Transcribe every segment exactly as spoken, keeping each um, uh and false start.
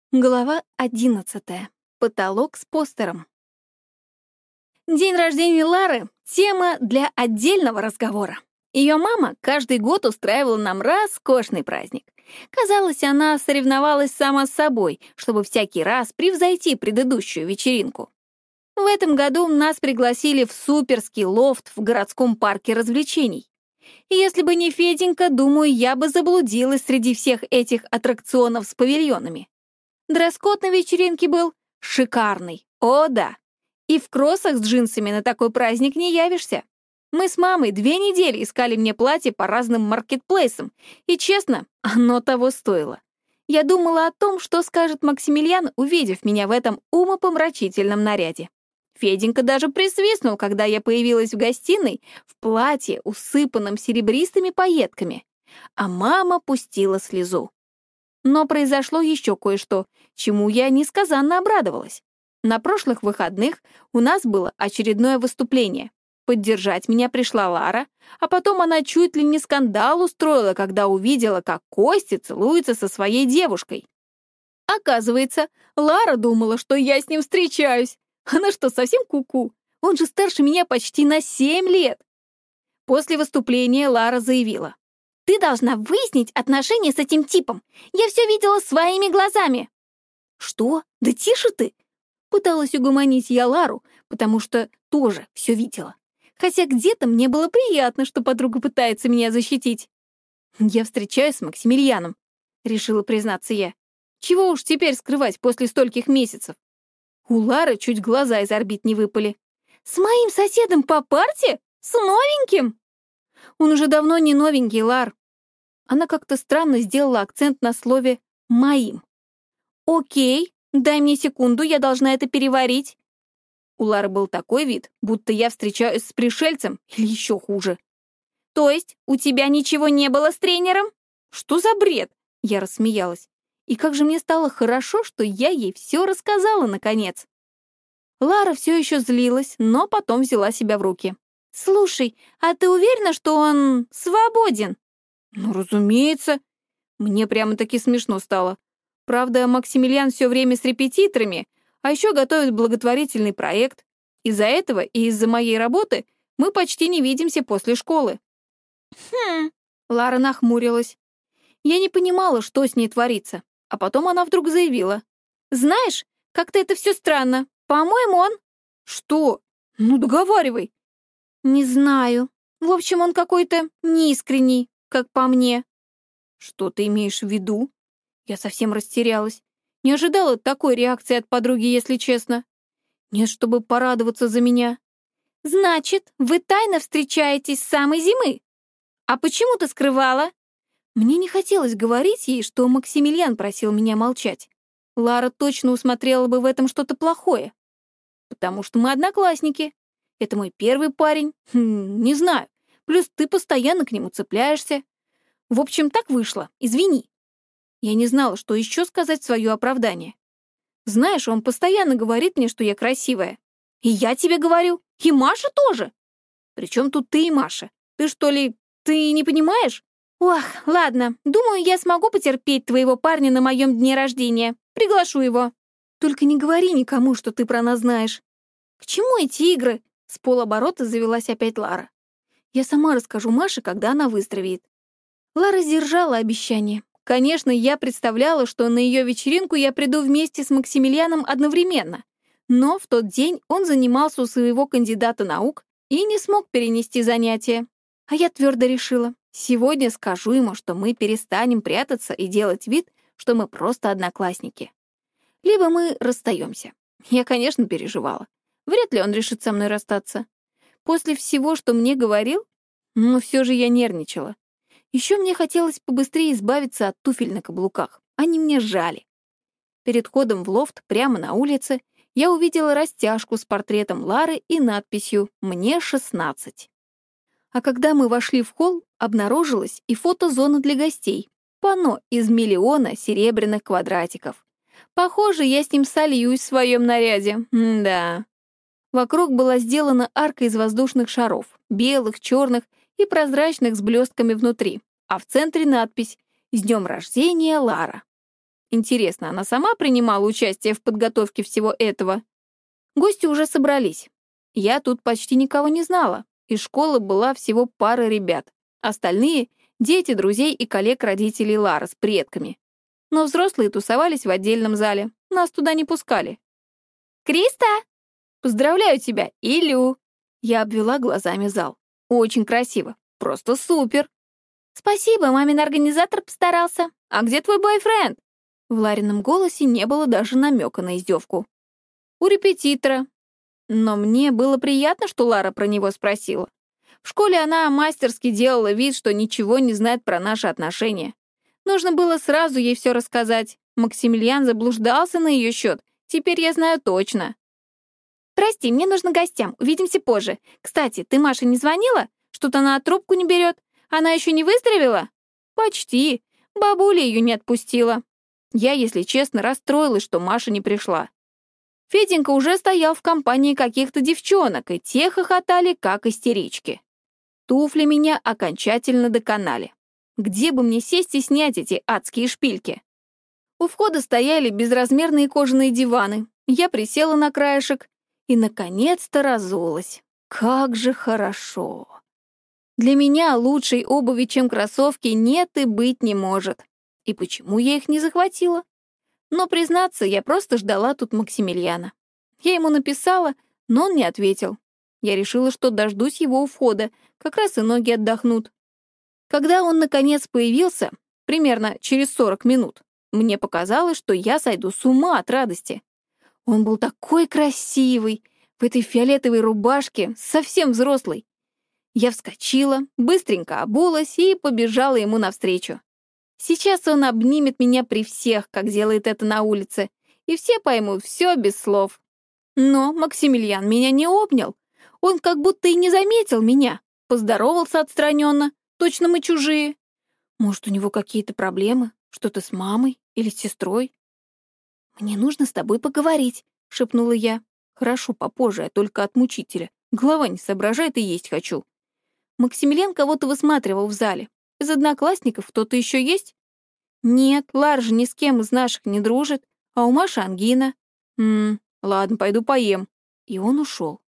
Глава одиннадцатая. Потолок с постером. День рождения Лары — тема для отдельного разговора. Ее мама каждый год устраивала нам роскошный праздник. Казалось, она соревновалась сама с собой, чтобы всякий раз превзойти предыдущую вечеринку. В этом году нас пригласили в суперский лофт в городском парке развлечений. И если бы не Феденька, думаю, я бы заблудилась среди всех этих аттракционов с павильонами. Дресс-код на вечеринке был шикарный, о да. И в кроссах с джинсами на такой праздник не явишься. Мы с мамой две недели искали мне платье по разным маркетплейсам, и, честно, оно того стоило. Я думала о том, что скажет Максимилиан, увидев меня в этом умопомрачительном наряде. Феденька даже присвистнул, когда я появилась в гостиной в платье, усыпанном серебристыми пайетками, а мама пустила слезу. Но произошло еще кое-что, чему я несказанно обрадовалась. На прошлых выходных у нас было очередное выступление. Поддержать меня пришла Лара, а потом она чуть ли не скандал устроила, когда увидела, как Костя целуется со своей девушкой. Оказывается, Лара думала, что я с ним встречаюсь. Она что, совсем куку? Он же старше меня почти на семь лет. После выступления Лара заявила: «Ты должна выяснить отношения с этим типом. Я все видела своими глазами». «Что? Да тише ты!» Пыталась угомонить я Лару, потому что тоже все видела. Хотя где-то мне было приятно, что подруга пытается меня защитить. «Я встречаюсь с Максимилианом», — решила признаться я. «Чего уж теперь скрывать после стольких месяцев?» У Лары чуть глаза из орбит не выпали. «С моим соседом по парте? С новеньким?» «Он уже давно не новенький, Лар». Она как-то странно сделала акцент на слове «моим». «Окей, дай мне секунду, я должна это переварить». У Лары был такой вид, будто я встречаюсь с пришельцем или еще хуже. «То есть у тебя ничего не было с тренером?» «Что за бред?» — я рассмеялась. И как же мне стало хорошо, что я ей все рассказала, наконец. Лара все еще злилась, но потом взяла себя в руки. «Слушай, а ты уверена, что он свободен?» «Ну, разумеется». Мне прямо-таки смешно стало. Правда, Максимилиан все время с репетиторами, а еще готовит благотворительный проект. Из-за этого и из-за моей работы мы почти не видимся после школы. «Хм...» — Лара нахмурилась. Я не понимала, что с ней творится, а потом она вдруг заявила: «Знаешь, как-то это все странно. По-моему, он...» «Что? Ну, договаривай». «Не знаю. В общем, он какой-то неискренний, как по мне». «Что ты имеешь в виду?» Я совсем растерялась. Не ожидала такой реакции от подруги, если честно. Нет, чтобы порадоваться за меня. «Значит, вы тайно встречаетесь с самой зимы? А почему ты скрывала?» Мне не хотелось говорить ей, что Максимилиан просил меня молчать. Лара точно усмотрела бы в этом что-то плохое. Потому что мы одноклассники. Это мой первый парень. Хм, не знаю. Плюс ты постоянно к нему цепляешься. В общем, так вышло. Извини. Я не знала, что еще сказать в свое оправдание. Знаешь, он постоянно говорит мне, что я красивая. И я тебе говорю. И Маша тоже. Причем тут ты и Маша? Ты что ли, ты не понимаешь? Ох, ладно. Думаю, я смогу потерпеть твоего парня на моем дне рождения. Приглашу его. Только не говори никому, что ты про нас знаешь. К чему эти игры? С полоборота завелась опять Лара. Я сама расскажу Маше, когда она выздоровеет. Лара сдержала обещание. Конечно, я представляла, что на ее вечеринку я приду вместе с Максимилианом одновременно. Но в тот день он занимался у своего кандидата наук и не смог перенести занятия. А я твердо решила, сегодня скажу ему, что мы перестанем прятаться и делать вид, что мы просто одноклассники. Либо мы расстаемся. Я, конечно, переживала. Вряд ли он решит со мной расстаться. После всего, что мне говорил, но все же я нервничала. Еще мне хотелось побыстрее избавиться от туфель на каблуках. Они мне жали. Перед входом в лофт, прямо на улице, я увидела растяжку с портретом Лары и надписью «Мне шестнадцать». А когда мы вошли в холл, обнаружилась и фотозона для гостей. Панно из миллиона серебряных квадратиков. Похоже, я с ним сольюсь в своем наряде. М-да. Вокруг была сделана арка из воздушных шаров, белых, черных и прозрачных с блестками внутри, а в центре надпись «С днем рождения, Лара». Интересно, она сама принимала участие в подготовке всего этого? Гости уже собрались. Я тут почти никого не знала. Из школы была всего пара ребят. Остальные — дети, друзей и коллег родителей Лары с предками. Но взрослые тусовались в отдельном зале. Нас туда не пускали. «Криста! Поздравляю тебя, Илю!» Я обвела глазами зал. Очень красиво. Просто супер. «Спасибо, мамин организатор постарался. А где твой бойфренд?» В Ларином голосе не было даже намека на издевку. «У репетитора». Но мне было приятно, что Лара про него спросила. В школе она мастерски делала вид, что ничего не знает про наши отношения. Нужно было сразу ей все рассказать. Максимилиан заблуждался на ее счет. Теперь я знаю точно. «Прости, мне нужно гостям. Увидимся позже. Кстати, ты Маше не звонила? Что-то она трубку не берет. Она еще не выздоровела?» «Почти. Бабуля ее не отпустила». Я, если честно, расстроилась, что Маша не пришла. Феденька уже стоял в компании каких-то девчонок, и те хохотали, как истерички. Туфли меня окончательно доконали. Где бы мне сесть и снять эти адские шпильки? У входа стояли безразмерные кожаные диваны. Я присела на краешек и, наконец-то, разулась. Как же хорошо! Для меня лучшей обуви, чем кроссовки, нет и быть не может. И почему я их не захватила? Но, признаться, я просто ждала тут Максимилиана. Я ему написала, но он не ответил. Я решила, что дождусь его у входа, как раз и ноги отдохнут. Когда он, наконец, появился, примерно через сорок минут, мне показалось, что я сойду с ума от радости. Он был такой красивый, в этой фиолетовой рубашке, совсем взрослый. Я вскочила, быстренько обулась и побежала ему навстречу. Сейчас он обнимет меня при всех, как делает это на улице, и все поймут все без слов. Но Максимилиан меня не обнял. Он как будто и не заметил меня, поздоровался отстраненно, точно мы чужие. Может, у него какие-то проблемы, что-то с мамой или с сестрой? «Мне нужно с тобой поговорить», — шепнула я. «Хорошо, попозже, а только от мучителя. Голова не соображает и есть хочу». Максимилиан кого-то высматривал в зале. Из одноклассников кто-то еще есть? Нет, Лара же ни с кем из наших не дружит, а у Маши ангина. Ммм, ладно, пойду поем. И он ушел.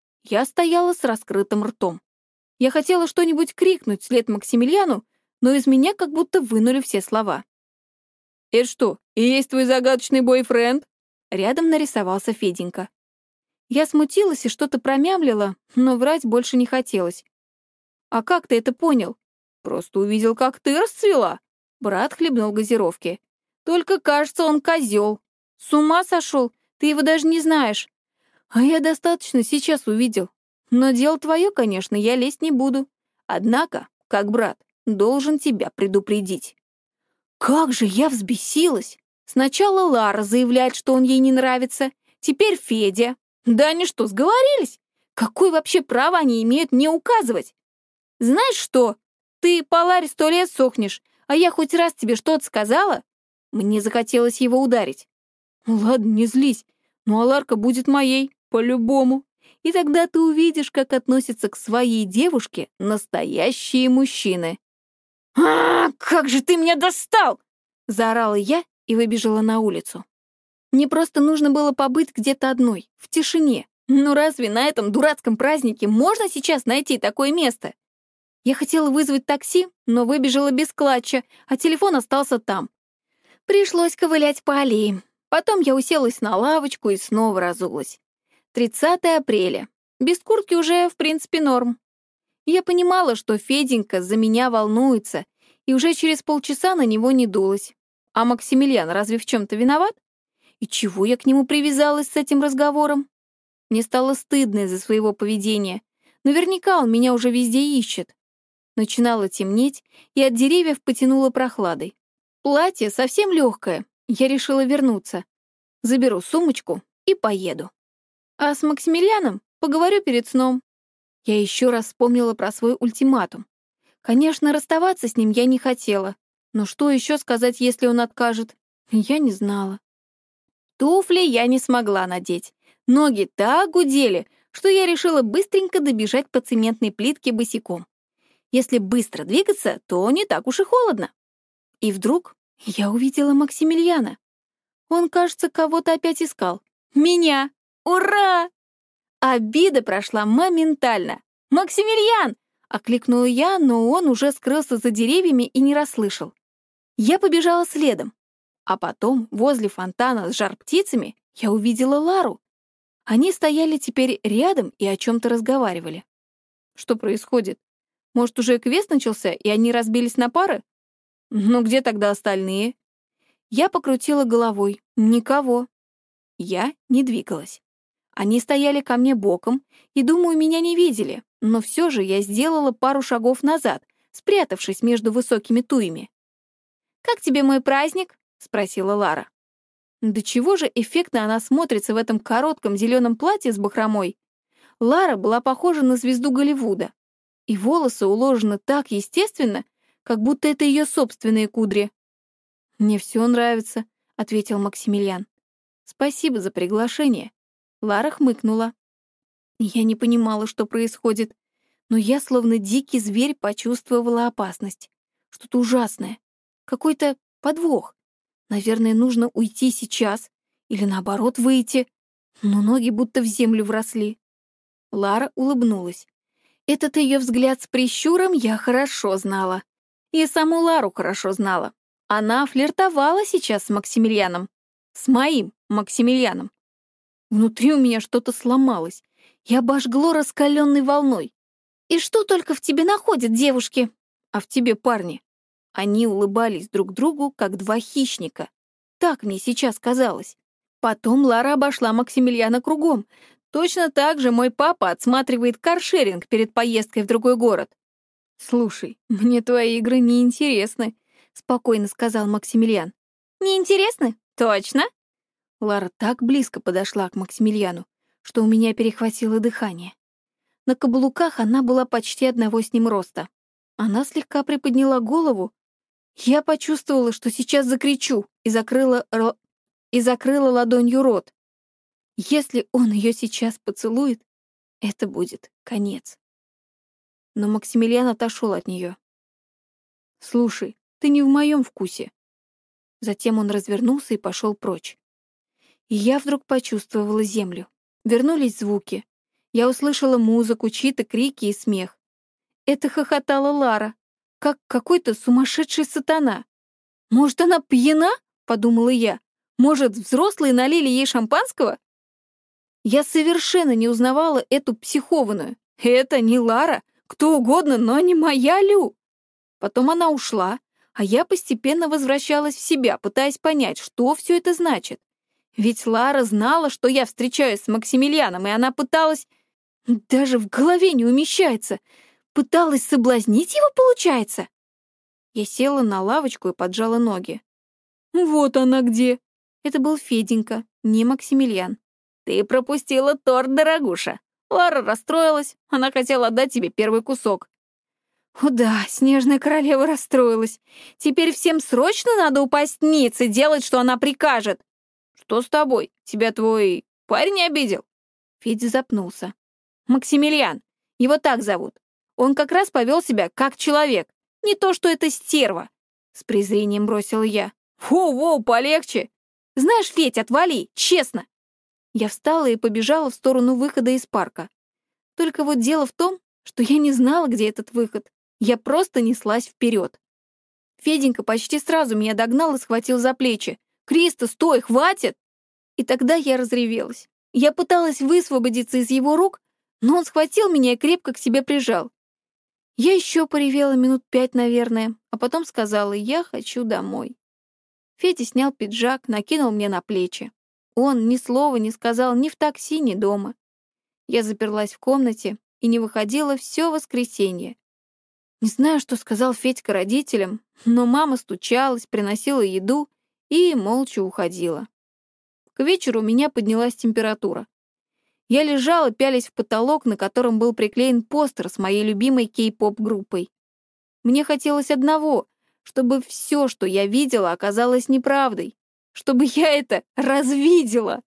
Я стояла с раскрытым ртом. Я хотела что-нибудь крикнуть вслед Максимилиану, но из меня как будто вынули все слова. «Это что, и есть твой загадочный бойфренд?» Рядом нарисовался Феденька. Я смутилась и что-то промямлила, но врать больше не хотелось. «А как ты это понял?» «Просто увидел, как ты расцвела». Брат хлебнул газировки. «Только, кажется, он козел. С ума сошел, ты его даже не знаешь. А я достаточно сейчас увидел. Но дело твое, конечно, я лезть не буду. Однако, как брат, должен тебя предупредить». Как же я взбесилась! Сначала Лара заявляет, что он ей не нравится, теперь Федя. Да они что, сговорились? Какое вообще право они имеют мне указывать? Знаешь что? Ты по Ларе сто лет сохнешь, а я хоть раз тебе что-то сказала? Мне захотелось его ударить. Ладно, не злись, но Аларка будет моей, по-любому. И тогда ты увидишь, как относятся к своей девушке настоящие мужчины. «А, как же ты меня достал!» — заорала я и выбежала на улицу. Мне просто нужно было побыть где-то одной, в тишине. Ну разве на этом дурацком празднике можно сейчас найти такое место? Я хотела вызвать такси, но выбежала без клатча, а телефон остался там. Пришлось ковылять по аллее. Потом я уселась на лавочку и снова разулась. тридцатое апреля. Без куртки уже, в принципе, норм. Я понимала, что Феденька за меня волнуется, и уже через полчаса на него не дулась. А Максимилиан разве в чем-то виноват? И чего я к нему привязалась с этим разговором? Мне стало стыдно из-за своего поведения. Наверняка он меня уже везде ищет. Начинало темнеть, и от деревьев потянуло прохладой. Платье совсем легкое. Я решила вернуться. Заберу сумочку и поеду. А с Максимилианом поговорю перед сном. Я еще раз вспомнила про свой ультиматум. Конечно, расставаться с ним я не хотела. Но что еще сказать, если он откажет? Я не знала. Туфли я не смогла надеть. Ноги так гудели, что я решила быстренько добежать по цементной плитке босиком. Если быстро двигаться, то не так уж и холодно. И вдруг Я увидела Максимилиана. Он, кажется, кого-то опять искал. Меня! Ура! Обида прошла моментально. «Максимилиан!» — окликнула я, но он уже скрылся за деревьями и не расслышал. Я побежала следом. А потом, возле фонтана с жар-птицами, я увидела Лару. Они стояли теперь рядом и о чем-то разговаривали. Что происходит? Может, уже квест начался, и они разбились на пары? Ну, где тогда остальные? Я покрутила головой. Никого. Я не двигалась. Они стояли ко мне боком и, думаю, меня не видели, но все же я сделала пару шагов назад, спрятавшись между высокими туями. «Как тебе мой праздник?» — спросила Лара. Да чего же эффектно она смотрится в этом коротком зеленом платье с бахромой. Лара была похожа на звезду Голливуда, и волосы уложены так естественно, как будто это ее собственные кудри. «Мне все нравится», — ответил Максимилиан. «Спасибо за приглашение». Лара хмыкнула. Я не понимала, что происходит, но я, словно дикий зверь, почувствовала опасность. Что-то ужасное. Какой-то подвох. Наверное, нужно уйти сейчас или, наоборот, выйти. Но ноги будто в землю вросли. Лара улыбнулась. Этот ее взгляд с прищуром я хорошо знала. И саму Лару хорошо знала. Она флиртовала сейчас с Максимилианом. С моим Максимилианом. Внутри у меня что-то сломалось. Я обожгло раскаленной волной. «И что только в тебе находят, девушки?» «А в тебе парни». Они улыбались друг другу, как два хищника. Так мне сейчас казалось. Потом Лара обошла Максимилиана кругом. Точно так же мой папа отсматривает каршеринг перед поездкой в другой город. «Слушай, мне твои игры не интересны», — спокойно сказал Максимилиан. «Не интересны? Точно?» Лара так близко подошла к Максимилиану, что у меня перехватило дыхание. На каблуках она была почти одного с ним роста. Она слегка приподняла голову. Я почувствовала, что сейчас закричу, и закрыла, ро... и закрыла ладонью рот. Если он ее сейчас поцелует, это будет конец. Но Максимилиан отошел от нее. «Слушай, ты не в моем вкусе». Затем он развернулся и пошел прочь. И я вдруг почувствовала землю. Вернулись звуки. Я услышала музыку, чьи-то крики и смех. Это хохотала Лара, как какой-то сумасшедший сатана. «Может, она пьяна?» — подумала я. «Может, взрослые налили ей шампанского?» Я совершенно не узнавала эту психованную. Это не Лара, кто угодно, но не моя Лю. Потом она ушла, а я постепенно возвращалась в себя, пытаясь понять, что все это значит. Ведь Лара знала, что я встречаюсь с Максимилианом, и она пыталась... Даже в голове не умещается. Пыталась соблазнить его, получается? Я села на лавочку и поджала ноги. Вот она где. Это был Феденька, не Максимилиан. Ты пропустила торт, дорогуша. Лара расстроилась, она хотела отдать тебе первый кусок. О да, снежная королева расстроилась. Теперь всем срочно надо упасть ниц и делать, что она прикажет. Что с тобой? Тебя твой парень обидел? Федя запнулся. Максимилиан, его так зовут. Он как раз повел себя как человек. Не то, что это стерва. С презрением бросила я. Воу-воу, полегче. Знаешь, Федь, отвали, честно. Я встала и побежала в сторону выхода из парка. Только вот дело в том, что я не знала, где этот выход. Я просто неслась вперед. Феденька почти сразу меня догнал и схватил за плечи. «Криста, стой, хватит!» И тогда я разревелась. Я пыталась высвободиться из его рук, но он схватил меня и крепко к себе прижал. Я еще поревела минут пять, наверное, а потом сказала: «Я хочу домой». Федя снял пиджак, накинул мне на плечи. Он ни слова не сказал ни в такси, ни дома. Я заперлась в комнате и не выходила все воскресенье. Не знаю, что сказал Федька родителям, но мама стучалась, приносила еду и молча уходила. К вечеру у меня поднялась температура. Я лежала, пялясь в потолок, на котором был приклеен постер с моей любимой кей-поп-группой. Мне хотелось одного, чтобы все, что я видела, оказалось неправдой, чтобы я это развидела.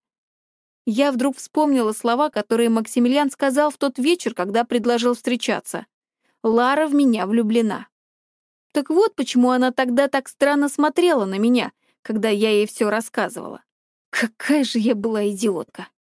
Я вдруг вспомнила слова, которые Максимилиан сказал в тот вечер, когда предложил встречаться. «Лара в меня влюблена». Так вот почему она тогда так странно смотрела на меня, когда я ей все рассказывала. Какая же я была идиотка.